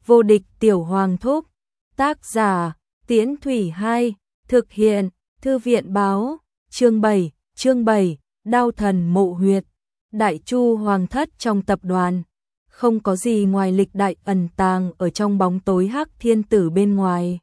Vô địch tiểu hoàng thúc. Tác giả, Tiễn Thủy 2, thực hiện, Thư viện báo, chương 7, Đao thần mộ huyệt. Đại Chu hoàng thất trong tập đoàn, không có gì ngoài lịch đại ẩn tàng ở trong bóng tối hắc thiên tử bên ngoài.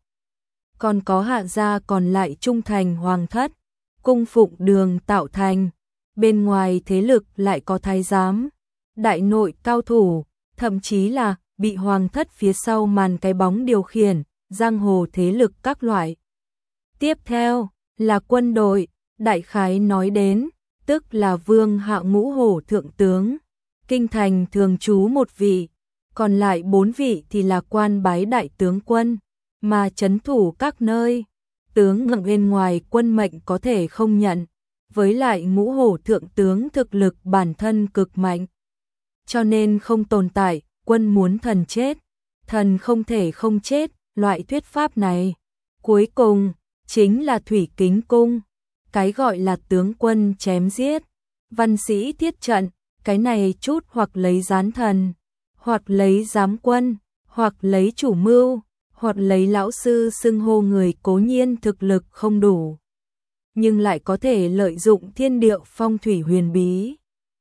Còn có hạ gia còn lại trung thành hoàng thất, cung phụng đường tạo thành, bên ngoài thế lực lại có thái giám, đại nội cao thủ, thậm chí là bị hoàng thất phía sau màn cái bóng điều khiển, giang hồ thế lực các loại. Tiếp theo là quân đội, đại khái nói đến, tức là Vương Hạ Ngũ Hổ thượng tướng, kinh thành thường trú một vị, còn lại 4 vị thì là quan bái đại tướng quân, mà trấn thủ các nơi. Tướng ngậm bên ngoài quân mệnh có thể không nhận, với lại Ngũ Hổ thượng tướng thực lực bản thân cực mạnh, cho nên không tồn tại quân muốn thần chết, thần không thể không chết, loại thuyết pháp này. Cuối cùng chính là thủy kính cung, cái gọi là tướng quân chém giết, văn sĩ thiết trận, cái này chút hoặc lấy gián thần, hoặc lấy giám quân, hoặc lấy chủ mưu, hoặc lấy lão sư xưng hô người cố nhiên thực lực không đủ, nhưng lại có thể lợi dụng thiên địa phong thủy huyền bí,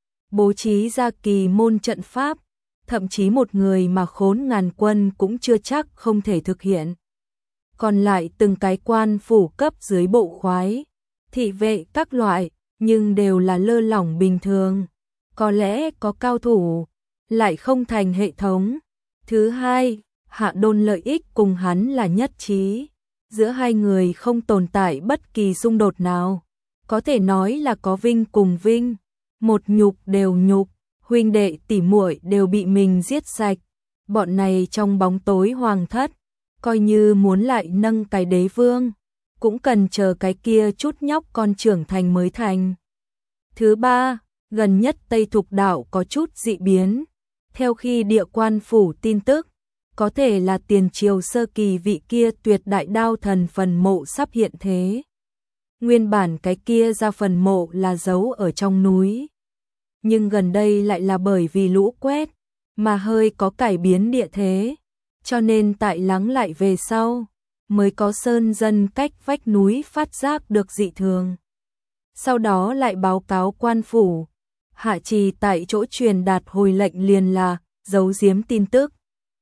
bố trí ra kỳ môn trận pháp, thậm chí một người mà khốn ngàn quân cũng chưa chắc không thể thực hiện. Còn lại từng cái quan phủ cấp dưới bộ khoái, thị vệ các loại, nhưng đều là lơ lỏng bình thường, có lẽ có cao thủ, lại không thành hệ thống. Thứ hai, Hạ Đôn lợi ích cùng hắn là nhất trí, giữa hai người không tồn tại bất kỳ xung đột nào, có thể nói là có vinh cùng vinh, một nhục đều nhục, huynh đệ tỉ muội đều bị mình giết sạch, bọn này trong bóng tối hoàng thất, coi như muốn lại nâng cái đế vương, cũng cần chờ cái kia chút nhóc con trưởng thành mới thành. Thứ ba, gần nhất Tây Thục Đạo có chút dị biến, theo khi địa quan phủ tin tức, có thể là tiền triều sơ kỳ vị kia tuyệt đại đao thần phần mộ sắp hiện thế. Nguyên bản cái kia ra phần mộ là giấu ở trong núi, nhưng gần đây lại là bởi vì lũ quét, mà hơi có cải biến địa thế, cho nên tại lắng lại về sau, mới có sơn dân cách vách núi phát giác được dị thường. Sau đó lại báo cáo quan phủ, hạ trì tại chỗ truyền đạt hồi lệnh liền là giấu giếm tin tức.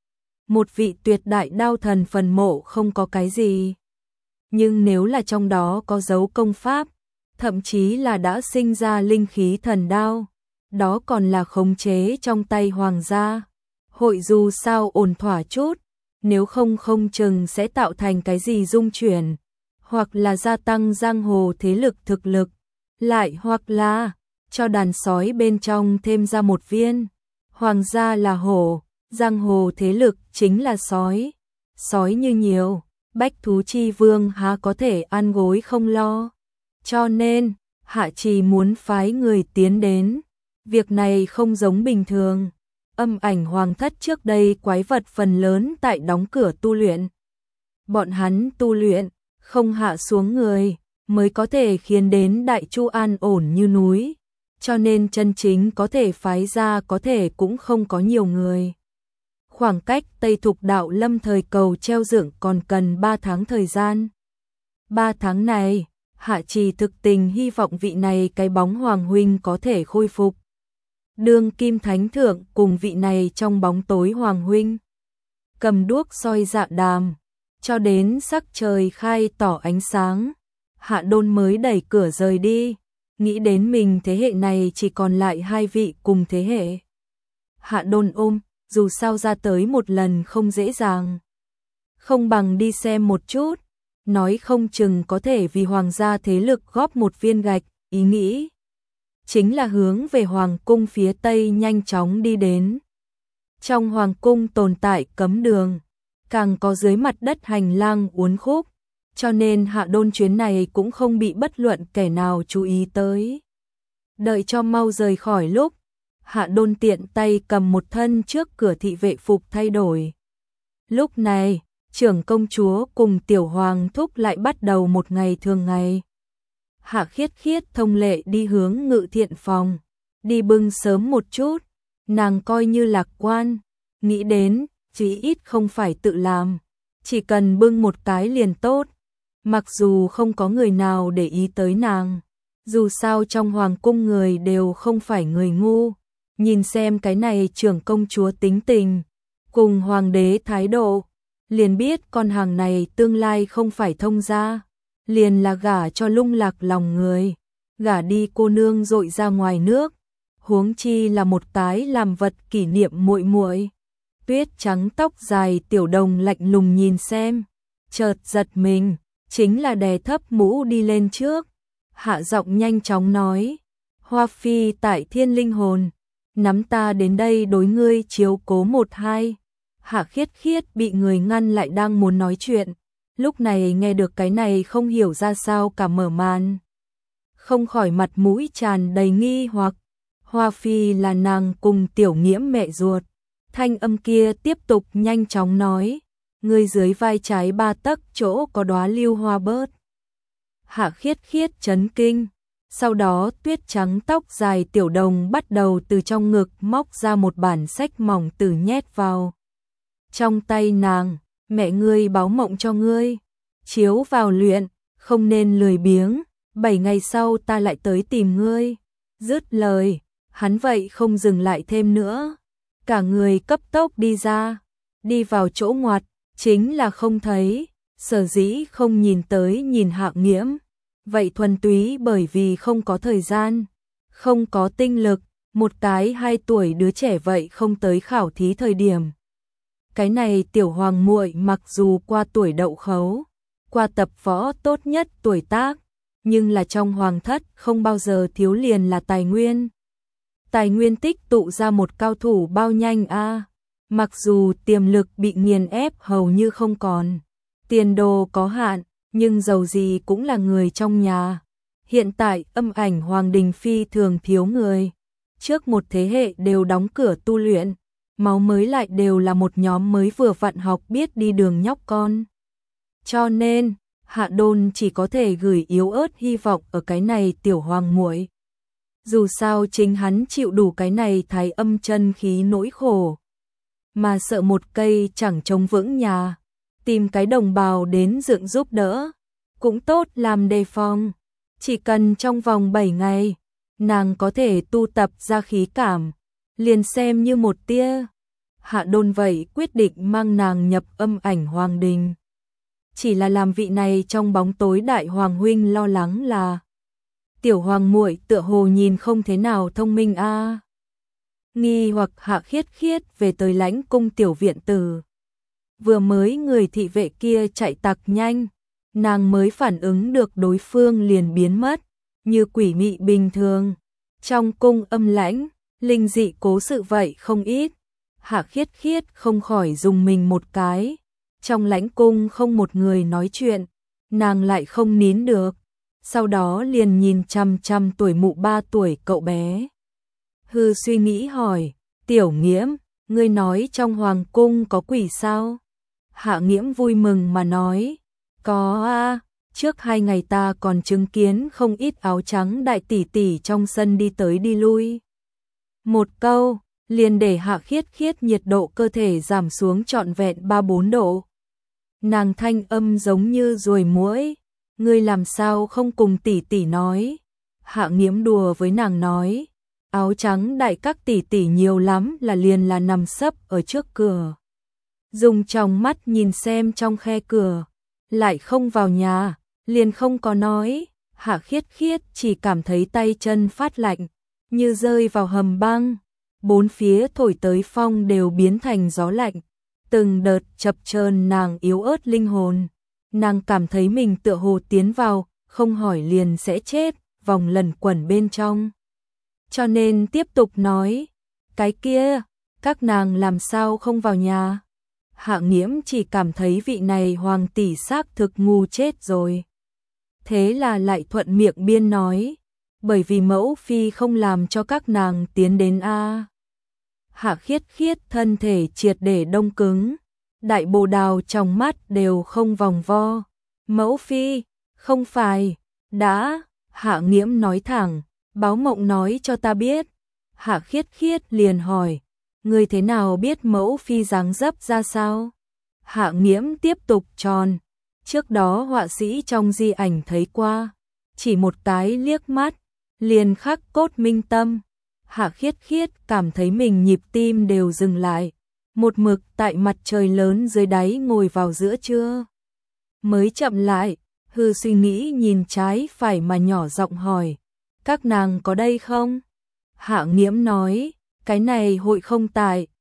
Một vị tuyệt đại đao thần phần mộ không có cái gì, nhưng nếu là trong đó có dấu công pháp, thậm chí là đã sinh ra linh khí thần đao, đó còn là khống chế trong tay hoàng gia. Hội dù sao ổn thỏa chút, nếu không không chừng sẽ tạo thành cái gì dung chuyển, hoặc là gia tăng giang hồ thế lực thực lực, lại hoặc là cho đàn sói bên trong thêm ra một viên. Hoàng gia là hổ, giang hồ thế lực chính là sói, sói như nhiều, bách thú chi vương há có thể ăn gối không lo. Cho nên, hạ trì muốn phái người tiến đến, việc này không giống bình thường. Âm ảnh hoàng thất trước đây quái vật phần lớn tại đóng cửa tu luyện. Bọn hắn tu luyện, không hạ xuống người, mới có thể khiến đến Đại Chu an ổn như núi. Cho nên chân chính có thể phái ra có thể cũng không có nhiều người. Khoảng cách Tây Thục Đạo lâm thời cầu treo dựng còn cần 3 tháng thời gian. 3 tháng này, hạ trì thực tình hy vọng vị này cái bóng hoàng huynh có thể khôi phục. Đương kim thánh thượng cùng vị này trong bóng tối hoàng huynh, cầm đuốc soi dạ đàm, cho đến sắc trời khai tỏ ánh sáng, Hạ Đôn mới đẩy cửa rời đi, nghĩ đến mình thế hệ này chỉ còn lại 2 vị cùng thế hệ. Hạ Đôn ôm, dù sao ra tới một lần không dễ dàng, không bằng đi xem một chút, nói không chừng có thể vì hoàng gia thế lực góp một viên gạch, ý nghĩ chính là hướng về hoàng cung phía tây nhanh chóng đi đến. Trong hoàng cung tồn tại cấm đường, càng có dưới mặt đất hành lang uốn khúc, cho nên Hạ Đôn chuyến này cũng không bị bất luận kẻ nào chú ý tới. Đợi cho mau rời khỏi lúc, Hạ Đôn tiện tay cầm một thân trước cửa thị vệ phục thay đổi. Lúc này, trưởng công chúa cùng tiểu hoàng thúc lại bắt đầu một ngày thường ngày. Hạ Khiết Khiết thông lệ đi hướng ngự thiện phòng, đi bưng sớm một chút, nàng coi như lạc quan, nghĩ đến chí ít không phải tự làm, chỉ cần bưng một cái liền tốt. Mặc dù không có người nào để ý tới nàng, dù sao trong hoàng cung người đều không phải người ngu, nhìn xem cái này trưởng công chúa tính tình, cùng hoàng đế thái độ, liền biết con hàng này tương lai không phải thông gia, liền là gả cho lung lạc lòng người, gả đi cô nương dội ra ngoài nước, huống chi là một cái làm vật kỷ niệm muội muội. Tuyết trắng tóc dài Tiểu Đồng lạnh lùng nhìn xem, chợt giật mình, chính là đè thấp mũ đi lên trước, hạ giọng nhanh chóng nói: "Hoa phi tại thiên linh hồn, nắm ta đến đây đối ngươi chiếu cố một hai." Hạ Khiết Khiết bị người ngăn lại đang muốn nói chuyện, lúc này nghe được cái này không hiểu ra sao cả mở màn, không khỏi mặt mũi tràn đầy nghi hoặc. Hoa phi là nàng cùng Tiểu Nghiễm mẹ ruột. Thanh âm kia tiếp tục nhanh chóng nói: "Ngươi dưới vai trái 3 tấc chỗ có đóa lưu hoa bớt." Hạ Khiết Khiết chấn kinh, sau đó tuyết trắng tóc dài Tiểu Đồng bắt đầu từ trong ngực móc ra một bản sách mỏng từ nhét vào trong tay nàng. "Mẹ ngươi báo mộng cho ngươi, chiếu vào luyện, không nên lười biếng, 7 ngày sau ta lại tới tìm ngươi." Dứt lời, hắn vậy không dừng lại thêm nữa, cả người cấp tốc đi ra, đi vào chỗ ngoặt, chính là không thấy. Sở dĩ không nhìn tới nhìn Hạ Nghiễm, vậy thuần túy bởi vì không có thời gian, không có tinh lực, một cái 2 tuổi đứa trẻ vậy không tới khảo thí thời điểm. Cái này tiểu hoàng muội mặc dù qua tuổi đậu khấu, qua tập võ tốt nhất tuổi tác, nhưng là trong hoàng thất không bao giờ thiếu liền là tài nguyên. Tài nguyên tích tụ ra một cao thủ bao nhanh a, mặc dù tiềm lực bị nghiền ép hầu như không còn, tiền đồ có hạn, nhưng dầu gì cũng là người trong nhà. Hiện tại Âm Ảnh Hoàng đình phi thường thiếu người, trước một thế hệ đều đóng cửa tu luyện, máu mới lại đều là một nhóm mới vừa vặn học biết đi đường nhóc con. Cho nên, Hạ Đôn chỉ có thể gửi yếu ớt hy vọng ở cái này tiểu hoàng muội. Dù sao chính hắn chịu đủ cái này thái âm chân khí nỗi khổ, mà sợ một cây chẳng chống vững nhà, tìm cái đồng bào đến dựng giúp đỡ, cũng tốt làm đề phòng. Chỉ cần trong vòng 7 ngày, nàng có thể tu tập ra khí cảm, liền xem như một tia. Hạ Đôn vậy quyết định mang nàng nhập Âm Ảnh Hoàng đình. Chỉ là làm vị này trong bóng tối đại hoàng huynh lo lắng là tiểu hoàng muội tựa hồ nhìn không thế nào thông minh a. Nghi hoặc Hạ Khiết Khiết về tới lãnh cung tiểu viện tử. Vừa mới người thị vệ kia chạy tặc nhanh, nàng mới phản ứng được đối phương liền biến mất, như quỷ mị bình thường. Trong cung âm lãnh, linh dị cố sự vậy không ít. Hạ Khiết Khiết không khỏi dùng mình một cái. Trong lãnh cung không một người nói chuyện, nàng lại không nín được. Sau đó liền nhìn chăm chăm tuổi mụ 3 tuổi cậu bé. Hư suy nghĩ hỏi: "Tiểu Nghiễm, ngươi nói trong hoàng cung có quỷ sao?" Hạ Nghiễm vui mừng mà nói: "Có a, trước 2 ngày ta còn chứng kiến không ít áo trắng đại tỷ tỷ trong sân đi tới đi lui." Một câu, liền để Hạ Khiết Khiết nhiệt độ cơ thể giảm xuống trọn vẹn 3-4 độ. Nàng thanh âm giống như ruồi muỗi: "Ngươi làm sao không cùng tỷ tỷ nói?" Hạ Nghiễm đùa với nàng nói: "Áo trắng đại các tỷ tỷ nhiều lắm là liền là nằm sấp ở trước cửa, dùng trong mắt nhìn xem trong khe cửa, lại không vào nhà, liền không có nói." Hạ Khiết Khiết chỉ cảm thấy tay chân phát lạnh, như rơi vào hầm băng, bốn phía thổi tới phong đều biến thành gió lạnh, từng đợt chập chờn nàng yếu ớt linh hồn. Nàng cảm thấy mình tựa hồ tiến vào, không hỏi liền sẽ chết, vòng lẩn quẩn bên trong. Cho nên tiếp tục nói: "Cái kia, các nàng làm sao không vào nhà?" Hạ Nghiễm chỉ cảm thấy vị này hoàng tỷ xác thực ngu chết rồi. Thế là lại thuận miệng biên nói: "Bởi vì mẫu phi không làm cho các nàng tiến đến a." Hạ Khiết Khiết thân thể triệt để đông cứng, đại bồ đào trong mắt đều không vòng vo. "Mẫu phi, không phải, đã." Hạ Nghiễm nói thẳng: "Báo mộng nói cho ta biết." Hạ Khiết Khiết liền hỏi: Người thế nào biết mẫu phi dáng dấp ra sao? Hạ Nghiễm tiếp tục tròn. Trước đó họa sĩ trong di ảnh thấy qua, chỉ một cái liếc mắt, liền khắc cốt minh tâm. Hạ Khiết Khiết cảm thấy mình nhịp tim đều dừng lại, một mực tại mặt trời lớn dưới đáy ngồi vào giữa trưa. Mới chậm lại, hư suy nghĩ nhìn trái phải mà nhỏ giọng hỏi, các nàng có đây không? Hạ Nghiễm nói, cái này hội không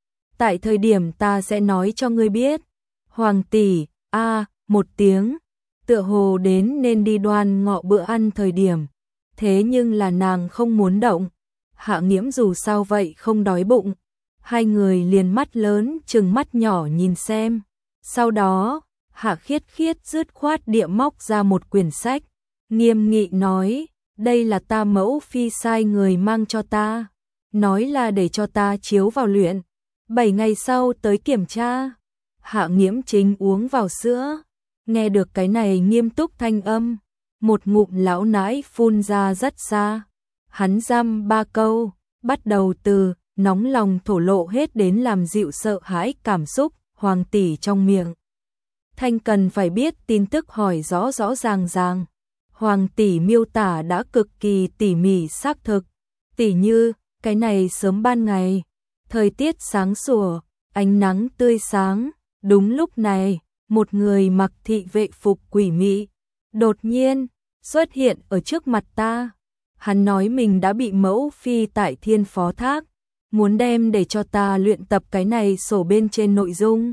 tại thời điểm ta sẽ nói cho ngươi biết. Hoàng tỷ, một tiếng, tựa hồ đến nên đi đoan ngọ bữa ăn thời điểm, thế nhưng là nàng không muốn động. Hạ Nghiễm dù sao vậy không đói bụng. Hai người liền mắt lớn trừng mắt nhỏ nhìn xem. Sau đó, Hạ Khiết Khiết dứt khoát địa móc ra một quyển sách, nghiêm nghị nói, đây là ta mẫu phi sai người mang cho ta, nói là để cho ta chiếu vào luyện, 7 ngày sau tới kiểm tra. Hạ Nghiễm chính uống vào sữa, nghe được cái này nghiêm túc thanh âm, một ngụm lão nãi phun ra rất xa. Hắn dăm 3 câu, bắt đầu từ nóng lòng thổ lộ hết đến làm dịu sợ hãi cảm xúc Hoàng tỷ trong miệng. Thanh cần phải biết tin tức hỏi rõ rõ ràng ràng. Hoàng tỷ miêu tả đã cực kỳ tỉ mỉ xác thực, tỉ như cái này sớm ban ngày, thời tiết sáng sủa, ánh nắng tươi sáng. Đúng lúc này, một người mặc thị vệ phục quỷ mị đột nhiên xuất hiện ở trước mặt ta. Hắn nói mình đã bị mẫu phi tại thiên phó thác, muốn đem để cho ta luyện tập cái này sổ bên trên nội dung.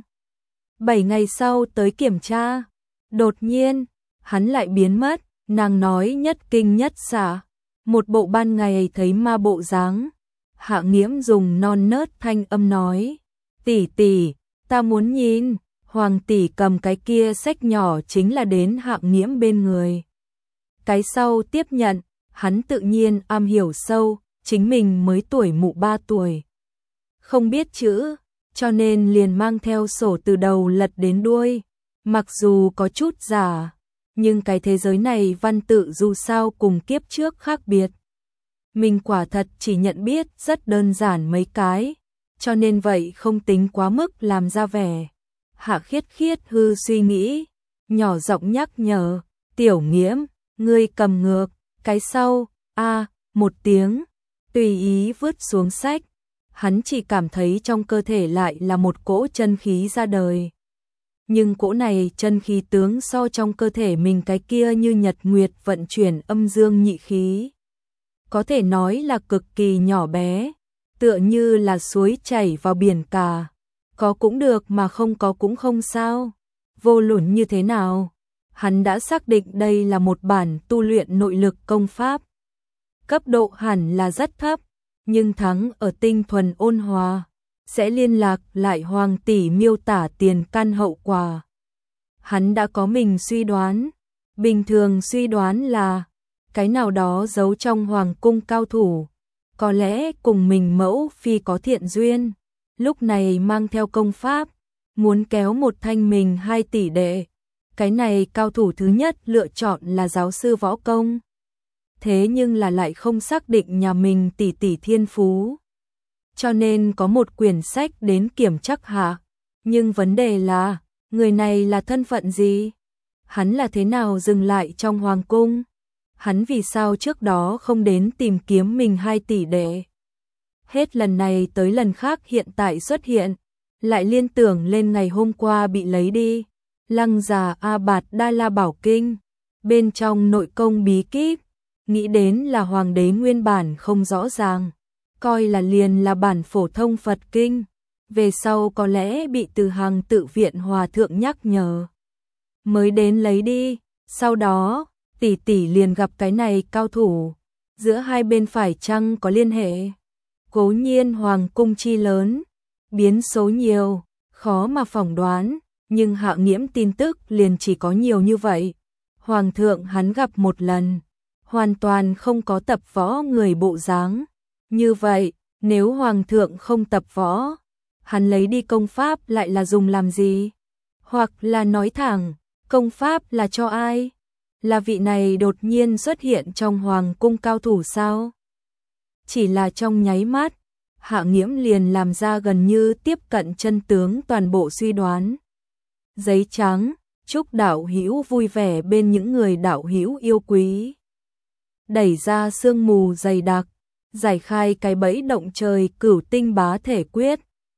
7 ngày sau tới kiểm tra, đột nhiên, hắn lại biến mất, nàng nói nhất kinh nhất xả, một bộ ban ngày thấy ma bộ dáng. Hạ Nghiễm dùng non nớt thanh âm nói, tỷ tỷ, ta muốn nhìn. Hoàng tỷ cầm cái kia sách nhỏ chính là đến Hạ Nghiễm bên người. Cái sau tiếp nhận, hắn tự nhiên am hiểu sâu, chính mình mới tuổi mụ 3 tuổi. Không biết chữ, cho nên liền mang theo sổ từ đầu lật đến đuôi. Mặc dù có chút giả, nhưng cái thế giới này văn tự dù sao cùng kiếp trước khác biệt. Mình quả thật chỉ nhận biết rất đơn giản mấy cái, cho nên vậy không tính quá mức làm ra vẻ. Hạ Khiết Khiết hư suy nghĩ, nhỏ giọng nhắc nhở, Tiểu Nghiễm, ngươi cầm ngược, cái sau, một tiếng, tùy ý vứt xuống sách. Hắn chỉ cảm thấy trong cơ thể lại là một cỗ chân khí ra đời. Nhưng cỗ này chân khí tướng so trong cơ thể mình cái kia như nhật nguyệt vận chuyển âm dương nhị khí. Có thể nói là cực kỳ nhỏ bé, tựa như là suối chảy vào biển cả. Có cũng được mà không có cũng không sao. Vô luận như thế nào, hắn đã xác định đây là một bản tu luyện nội lực công pháp. Cấp độ hẳn là rất thấp, nhưng thắng ở tinh thuần ôn hòa, sẽ liên lạc lại Hoàng tỷ miêu tả tiền căn hậu quả. Hắn đã có mình suy đoán, bình thường suy đoán là cái nào đó giấu trong hoàng cung cao thủ, có lẽ cùng mình mẫu phi có thiện duyên. Lúc này mang theo công pháp, muốn kéo một thanh mình 2 tỷ đệ. Cái này cao thủ thứ nhất lựa chọn là giáo sư võ công. Thế nhưng là lại không xác định nhà mình tỷ tỷ thiên phú. Cho nên có một quyển sách đến kiểm chắc hạ. Nhưng vấn đề là, người này là thân phận gì? Hắn là thế nào dừng lại trong hoàng cung? Hắn vì sao trước đó không đến tìm kiếm mình 2 tỷ đệ? Hết lần này tới lần khác hiện tại xuất hiện, lại liên tưởng lên ngày hôm qua bị lấy đi. Lăng già A Bạt Đa La Bảo Kinh, bên trong nội công bí kíp, nghĩ đến là hoàng đế nguyên bản không rõ ràng, coi là liền là bản phổ thông Phật Kinh, về sau có lẽ bị Từ Hàng tự viện hòa thượng nhắc nhở, mới đến lấy đi. Sau đó, tỷ tỷ liền gặp cái này cao thủ, giữa hai bên phải chăng có liên hệ? Cố nhiên hoàng cung chi lớn, biến số nhiều, khó mà phỏng đoán, nhưng Hạ Nghiễm tin tức liền chỉ có nhiều như vậy. Hoàng thượng hắn gặp một lần, hoàn toàn không có tập võ người bộ dáng. Như vậy, nếu hoàng thượng không tập võ, hắn lấy đi công pháp lại là dùng làm gì? Hoặc là nói thẳng, công pháp là cho ai? Là vị này đột nhiên xuất hiện trong hoàng cung cao thủ sao? Chỉ là trong nháy mắt, Hạ Nghiễm liền làm ra gần như tiếp cận chân tướng toàn bộ suy đoán. Giấy trắng, chúc đạo hữu vui vẻ bên những người đạo hữu yêu quý. Đẩy ra sương mù dày đặc, giải khai cái bẫy động trời Cửu Tinh Bá Thể Quyết.